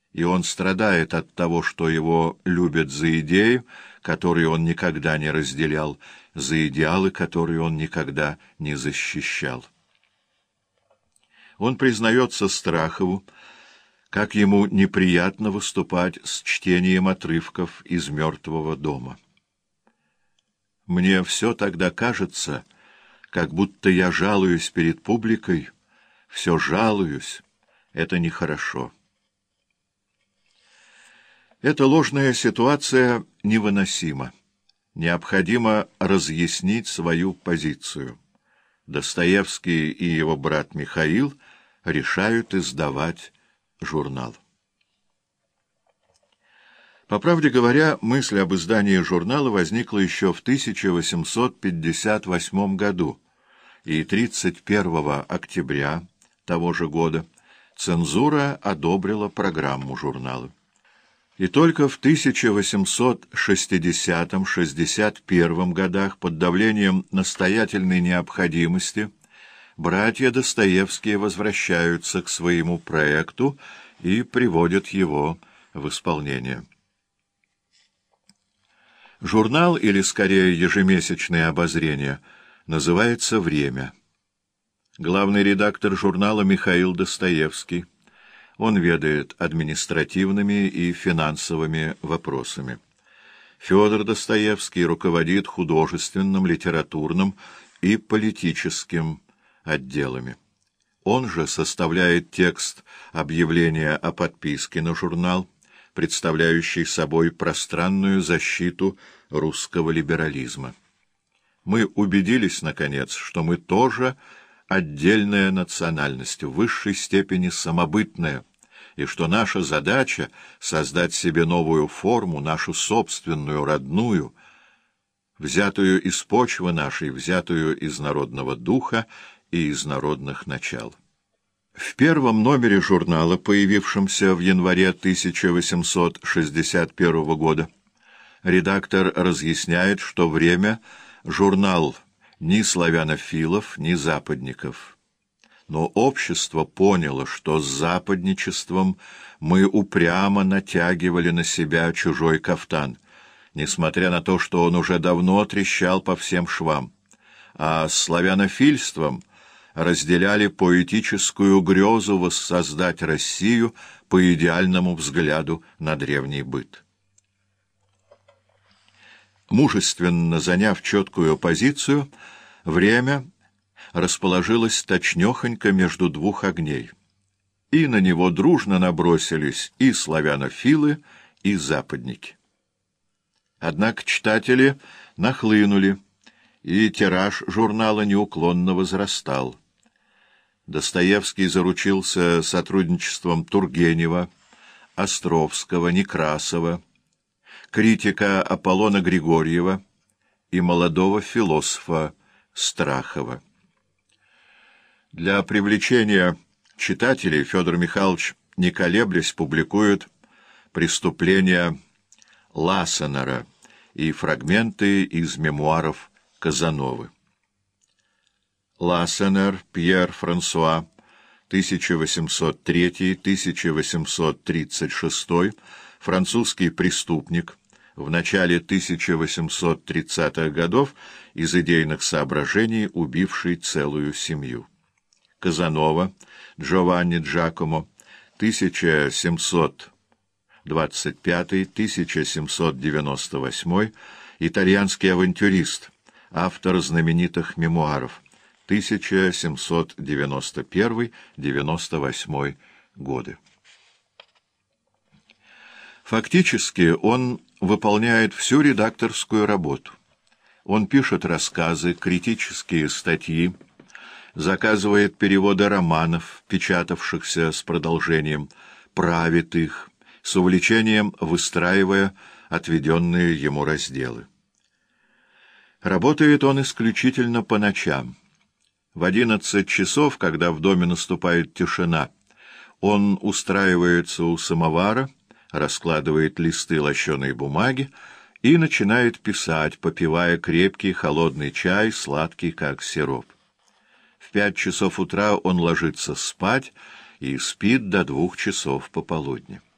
и он страдает от того, что его любят за идеи, которые он никогда не разделял, за идеалы, которые он никогда не защищал. Он признается Страхову, как ему неприятно выступать с чтением отрывков из «Мертвого дома». «Мне все тогда кажется, как будто я жалуюсь перед публикой, все жалуюсь, это нехорошо». Эта ложная ситуация невыносима. Необходимо разъяснить свою позицию. Достоевский и его брат Михаил решают издавать журнал. По правде говоря, мысль об издании журнала возникла еще в 1858 году, и 31 октября того же года цензура одобрила программу журнала. И только в 1860-61 годах под давлением настоятельной необходимости братья Достоевские возвращаются к своему проекту и приводят его в исполнение. Журнал, или скорее ежемесячное обозрение, называется «Время». Главный редактор журнала Михаил Достоевский. Он ведает административными и финансовыми вопросами. Федор Достоевский руководит художественным, литературным и политическим отделами. Он же составляет текст объявления о подписке на журнал, представляющий собой пространную защиту русского либерализма. Мы убедились, наконец, что мы тоже отдельная национальность, в высшей степени самобытная, и что наша задача — создать себе новую форму, нашу собственную, родную, взятую из почвы нашей, взятую из народного духа и из народных начал. В первом номере журнала, появившемся в январе 1861 года, редактор разъясняет, что «Время» — журнал ни славянофилов, ни западников. Но общество поняло, что с западничеством мы упрямо натягивали на себя чужой кафтан, несмотря на то, что он уже давно трещал по всем швам, а с славянофильством разделяли поэтическую грезу воссоздать Россию по идеальному взгляду на древний быт. Мужественно заняв четкую позицию, «Время» расположилось точнёхонько между двух огней, и на него дружно набросились и славянофилы, и западники. Однако читатели нахлынули, и тираж журнала неуклонно возрастал. Достоевский заручился сотрудничеством Тургенева, Островского, Некрасова, критика Аполлона Григорьева и молодого философа Страхова. Для привлечения читателей Федор Михайлович, не колеблясь, публикует «Преступления Лассенера» и фрагменты из мемуаров Казановы. Лассенер Пьер Франсуа, 1803-1836, французский преступник, в начале 1830-х годов из идейных соображений убивший целую семью. Казанова Джованни Джакомо, 1725-1798, итальянский авантюрист, автор знаменитых мемуаров, 1791-98 годы. Фактически он выполняет всю редакторскую работу. Он пишет рассказы, критические статьи, заказывает переводы романов, печатавшихся с продолжением, правит их, с увлечением выстраивая отведенные ему разделы. Работает он исключительно по ночам. В 11 часов, когда в доме наступает тишина, он устраивается у самовара, раскладывает листы лощеной бумаги и начинает писать, попивая крепкий холодный чай, сладкий как сироп. В 5 часов утра он ложится спать и спит до 2 часов пополудни.